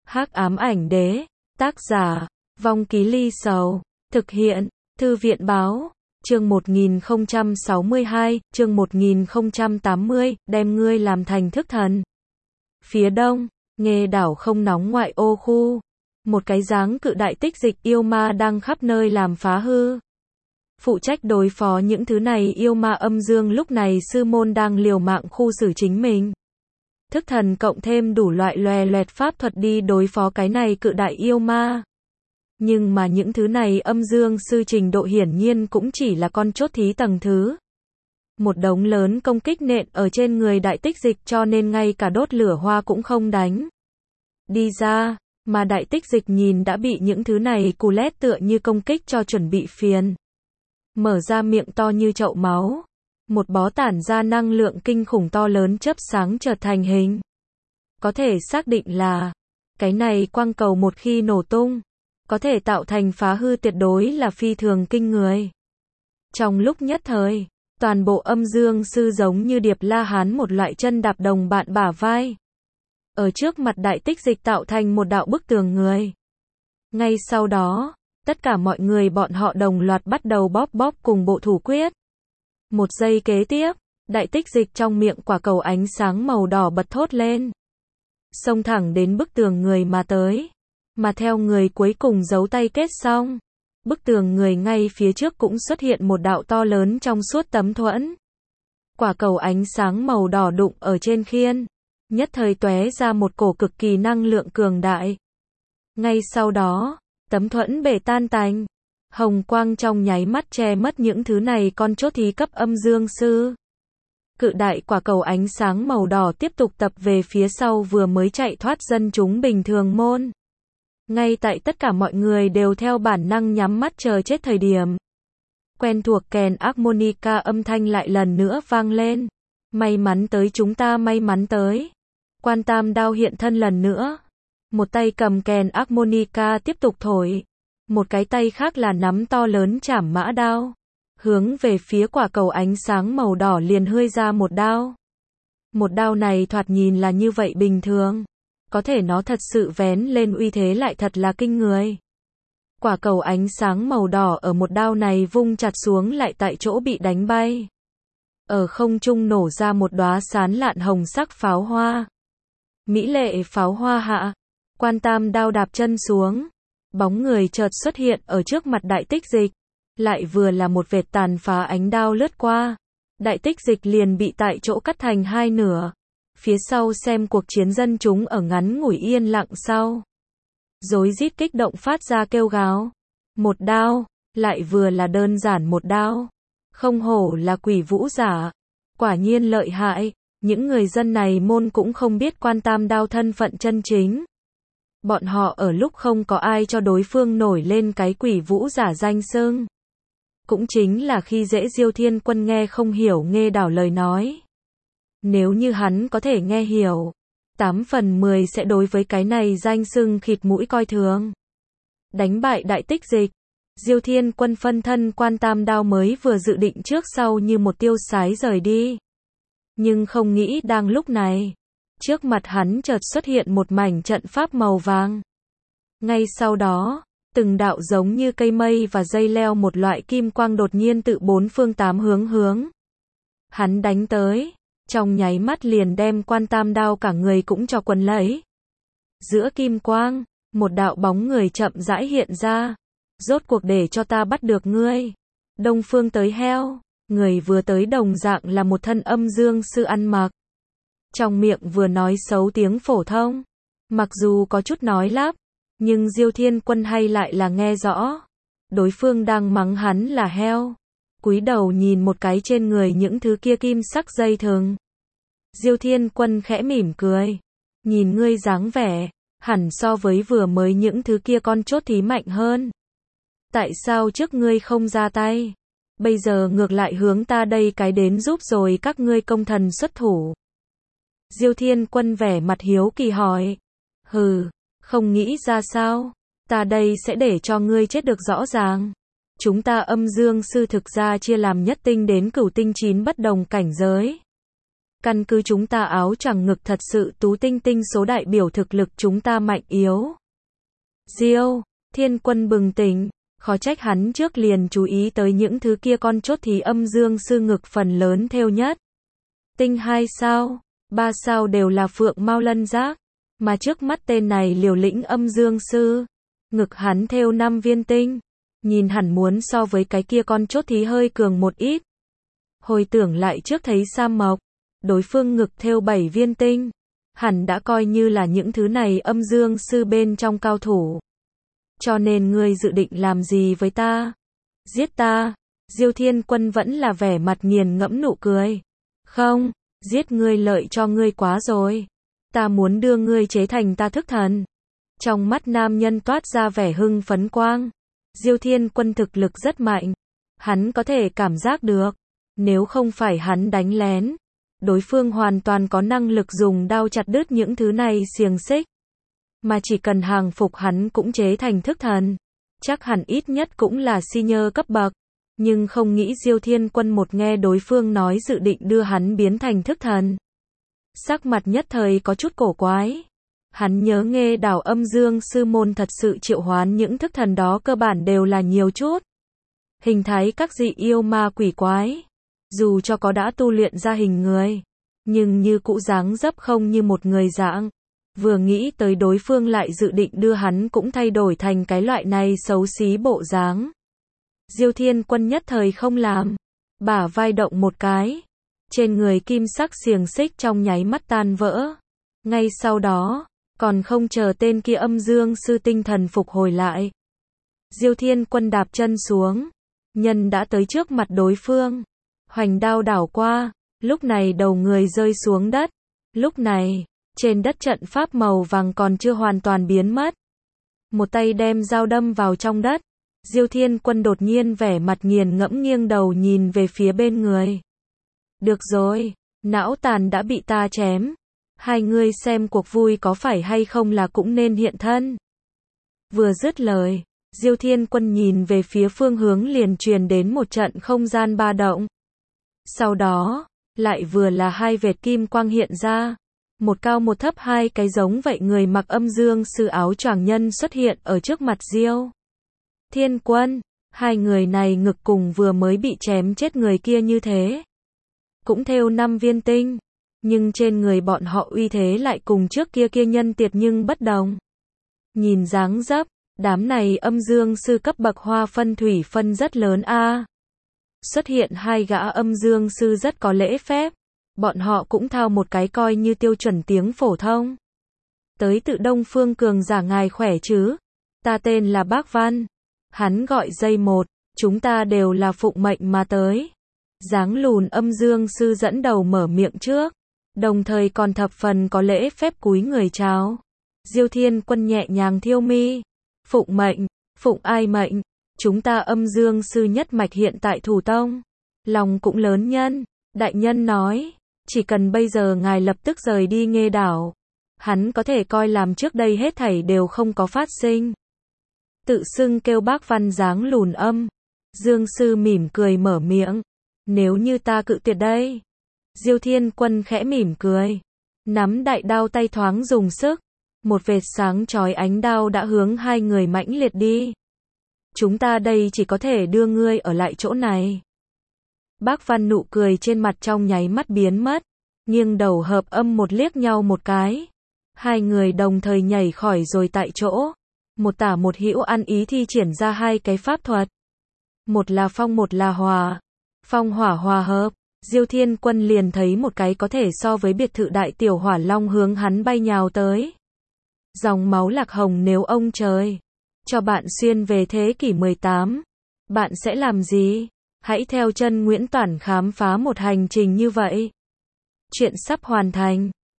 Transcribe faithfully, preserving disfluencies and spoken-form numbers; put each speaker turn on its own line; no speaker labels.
Hắc ám ảnh đế, tác giả, Vong Ký Ly Sầu, thực hiện, Thư viện báo, chương một nghìn không trăm sáu mươi hai, chương một nghìn không trăm tám mươi, đem ngươi làm thành thức thần. Phía đông, Nghê đảo không nóng ngoại ô khu, một cái dáng cự đại tích dịch yêu ma đang khắp nơi làm phá hư. Phụ trách đối phó những thứ này yêu ma âm dương lúc này sư môn đang liều mạng khu xử chính mình. Thức thần cộng thêm đủ loại loè loẹt pháp thuật đi đối phó cái này cự đại yêu ma. Nhưng mà những thứ này âm dương sư trình độ hiển nhiên cũng chỉ là con chốt thí tầng thứ. Một đống lớn công kích nện ở trên người đại tích dịch cho nên ngay cả đốt lửa hoa cũng không đánh đi ra, mà đại tích dịch nhìn đã bị những thứ này cù lét tựa như công kích cho chuẩn bị phiền. Mở ra miệng to như chậu máu. Một bó tản ra năng lượng kinh khủng to lớn chớp sáng chợt thành hình. Có thể xác định là, cái này quang cầu một khi nổ tung, có thể tạo thành phá hư tuyệt đối là phi thường kinh người. Trong lúc nhất thời, toàn bộ âm dương sư giống như điệp la hán một loại chân đạp đồng bạn bả vai. Ở trước mặt đại tích dịch tạo thành một đạo bức tường người. Ngay sau đó, tất cả mọi người bọn họ đồng loạt bắt đầu bóp bóp cùng bộ thủ quyết. Một giây kế tiếp, đại tích dịch trong miệng quả cầu ánh sáng màu đỏ bật thốt lên. Xông thẳng đến bức tường người mà tới. Mà theo người cuối cùng giấu tay kết xong, bức tường người ngay phía trước cũng xuất hiện một đạo to lớn trong suốt tấm thuẫn. Quả cầu ánh sáng màu đỏ đụng ở trên khiên, nhất thời tóe ra một cổ cực kỳ năng lượng cường đại. Ngay sau đó, tấm thuẫn bể tan tành. Hồng quang trong nháy mắt che mất những thứ này con chốt thí cấp âm dương sư. Cự đại quả cầu ánh sáng màu đỏ tiếp tục tập về phía sau vừa mới chạy thoát dân chúng bình thường môn. Ngay tại tất cả mọi người đều theo bản năng nhắm mắt chờ chết thời điểm. Quen thuộc kèn harmonica âm thanh lại lần nữa vang lên. May mắn tới chúng ta may mắn tới. Quan Tam Đao hiện thân lần nữa. Một tay cầm kèn harmonica tiếp tục thổi. Một cái tay khác là nắm to lớn chảm mã đao. Hướng về phía quả cầu ánh sáng màu đỏ liền hươi ra một đao. Một đao này thoạt nhìn là như vậy bình thường. Có thể nó thật sự vén lên uy thế lại thật là kinh người. Quả cầu ánh sáng màu đỏ ở một đao này vung chặt xuống lại tại chỗ bị đánh bay. Ở không trung nổ ra một đóa sán lạn hồng sắc pháo hoa. Mỹ lệ pháo hoa hạ. Quan Tam Đao đạp chân xuống. Bóng người chợt xuất hiện ở trước mặt đại tích dịch. Lại vừa là một vệt tàn phá ánh đao lướt qua. Đại tích dịch liền bị tại chỗ cắt thành hai nửa. Phía sau xem cuộc chiến dân chúng ở ngắn ngủi yên lặng sau. Rối rít kích động phát ra kêu gào. Một đao, lại vừa là đơn giản một đao. Không hổ là quỷ vũ giả. Quả nhiên lợi hại, những người dân này môn cũng không biết Quan Tam Đao thân phận chân chính. Bọn họ ở lúc không có ai cho đối phương nổi lên cái quỷ vũ giả danh xưng. Cũng chính là khi dễ Diêu Thiên Quân nghe không hiểu Nghê đảo lời nói. Nếu như hắn có thể nghe hiểu, tám phần mười sẽ đối với cái này danh xưng khịt mũi coi thường. Đánh bại đại tích dịch, Diêu Thiên Quân phân thân Quan Tam Đao mới vừa dự định trước sau như một tiêu sái rời đi. Nhưng không nghĩ đang lúc này, trước mặt hắn chợt xuất hiện một mảnh trận pháp màu vàng. Ngay sau đó, từng đạo giống như cây mây và dây leo một loại kim quang đột nhiên tự bốn phương tám hướng hướng. Hắn đánh tới, trong nháy mắt liền đem Quan Tam Đao cả người cũng cho quấn lấy. Giữa kim quang, một đạo bóng người chậm rãi hiện ra. Rốt cuộc để cho ta bắt được ngươi. Đông phương tới heo, người vừa tới đồng dạng là một thân âm dương sư ăn mặc. Trong miệng vừa nói xấu tiếng phổ thông. Mặc dù có chút nói lắp, nhưng Diêu Thiên Quân hay lại là nghe rõ. Đối phương đang mắng hắn là heo. Cúi đầu nhìn một cái trên người những thứ kia kim sắc dây thừng. Diêu Thiên Quân khẽ mỉm cười. Nhìn ngươi dáng vẻ, hẳn so với vừa mới những thứ kia con chốt thí mạnh hơn. Tại sao trước ngươi không ra tay? Bây giờ ngược lại hướng ta đây cái đến giúp rồi các ngươi công thần xuất thủ. Diêu Thiên Quân vẻ mặt hiếu kỳ hỏi. Hừ, không nghĩ ra sao? Ta đây sẽ để cho ngươi chết được rõ ràng. Chúng ta âm dương sư thực ra chia làm nhất tinh đến cửu tinh chín bất đồng cảnh giới. Căn cứ chúng ta áo choàng ngực thật sự tú tinh tinh số đại biểu thực lực chúng ta mạnh yếu. Diêu Thiên Quân bừng tỉnh, khó trách hắn trước liền chú ý tới những thứ kia con chốt thì âm dương sư ngực phần lớn thêu nhất. Tinh hai sao, ba sao đều là phượng mao lân giác, mà trước mắt tên này liều lĩnh âm dương sư, ngực hắn thêu năm viên tinh, nhìn hẳn muốn so với cái kia con chốt thì hơi cường một ít. Hồi tưởng lại trước thấy Sam Mộc, đối phương ngực thêu bảy viên tinh, hẳn đã coi như là những thứ này âm dương sư bên trong cao thủ. Cho nên ngươi dự định làm gì với ta? Giết ta? Diêu Thiên Quân vẫn là vẻ mặt nghiền ngẫm nụ cười. Không, giết ngươi lợi cho ngươi quá rồi. Ta muốn đưa ngươi chế thành ta thức thần. Trong mắt nam nhân toát ra vẻ hưng phấn quang. Diêu Thiên Quân thực lực rất mạnh. Hắn có thể cảm giác được. Nếu không phải hắn đánh lén, đối phương hoàn toàn có năng lực dùng đao chặt đứt những thứ này xiềng xích. Mà chỉ cần hàng phục hắn cũng chế thành thức thần. Chắc hẳn ít nhất cũng là senior cấp bậc. Nhưng không nghĩ Diêu Thiên Quân một nghe đối phương nói dự định đưa hắn biến thành thức thần. Sắc mặt nhất thời có chút cổ quái. Hắn nhớ nghe đảo âm dương sư môn thật sự triệu hoán những thức thần đó cơ bản đều là nhiều chút. Hình thái các dị yêu ma quỷ quái. Dù cho có đã tu luyện ra hình người. Nhưng như cũ dáng dấp không như một người dạng. Vừa nghĩ tới đối phương lại dự định đưa hắn cũng thay đổi thành cái loại này xấu xí bộ dáng. Diêu Thiên Quân nhất thời không làm. Bả vai động một cái. Trên người kim sắc xiềng xích trong nháy mắt tan vỡ. Ngay sau đó, còn không chờ tên kia âm dương sư tinh thần phục hồi lại. Diêu Thiên Quân đạp chân xuống. Nhân đã tới trước mặt đối phương. Hoành đao đảo qua. Lúc này đầu người rơi xuống đất. Lúc này, trên đất trận pháp màu vàng còn chưa hoàn toàn biến mất. Một tay đem dao đâm vào trong đất. Diêu Thiên Quân đột nhiên vẻ mặt nghiền ngẫm nghiêng đầu nhìn về phía bên người. Được rồi, não tàn đã bị ta chém. Hai ngươi xem cuộc vui có phải hay không là cũng nên hiện thân. Vừa dứt lời, Diêu Thiên Quân nhìn về phía phương hướng liền truyền đến một trận không gian ba động. Sau đó, lại vừa là hai vệt kim quang hiện ra. Một cao một thấp hai cái giống vậy người mặc âm dương sư áo choàng nhân xuất hiện ở trước mặt Diêu Thiên Quân. Hai người này ngực cùng vừa mới bị chém chết người kia như thế. Cũng thêu năm viên tinh. Nhưng trên người bọn họ uy thế lại cùng trước kia kia nhân tiệt nhưng bất đồng. Nhìn dáng dấp, đám này âm dương sư cấp bậc hoa phân thủy phân rất lớn a. Xuất hiện hai gã âm dương sư rất có lễ phép. Bọn họ cũng thao một cái coi như tiêu chuẩn tiếng phổ thông. Tới tự Đông Phương cường giả ngài khỏe chứ? Ta tên là Bác Văn. Hắn gọi dây một, chúng ta đều là phụng mệnh mà tới. Dáng lùn âm dương sư dẫn đầu mở miệng trước. Đồng thời còn thập phần có lễ phép cúi người chào. Diêu Thiên Quân nhẹ nhàng thiêu mi. Phụng mệnh, phụng ai mệnh? Chúng ta âm dương sư nhất mạch hiện tại thủ tông. Lòng cũng lớn nhân. Đại nhân nói, chỉ cần bây giờ ngài lập tức rời đi Nghê đảo. Hắn có thể coi làm trước đây hết thảy đều không có phát sinh. Tự xưng kêu Bác Văn dáng lùn âm. Dương sư mỉm cười mở miệng. Nếu như ta cự tuyệt đây. Diêu Thiên Quân khẽ mỉm cười. Nắm đại đao tay thoáng dùng sức. Một vệt sáng chói ánh đao đã hướng hai người mãnh liệt đi. Chúng ta đây chỉ có thể đưa ngươi ở lại chỗ này. Bác Văn nụ cười trên mặt trong nháy mắt biến mất. Nghiêng đầu hợp âm một liếc nhau một cái. Hai người đồng thời nhảy khỏi rồi tại chỗ. Một tả một hữu ăn ý thi triển ra hai cái pháp thuật. Một là phong một là hòa. Phong hỏa hòa hợp. Diêu Thiên Quân liền thấy một cái có thể so với biệt thự đại tiểu hỏa long hướng hắn bay nhào tới. Dòng máu lạc hồng nếu ông trời cho bạn xuyên về thế kỷ mười tám, bạn sẽ làm gì? Hãy theo chân Nguyễn Toản khám phá một hành trình như vậy. Chuyện sắp hoàn thành.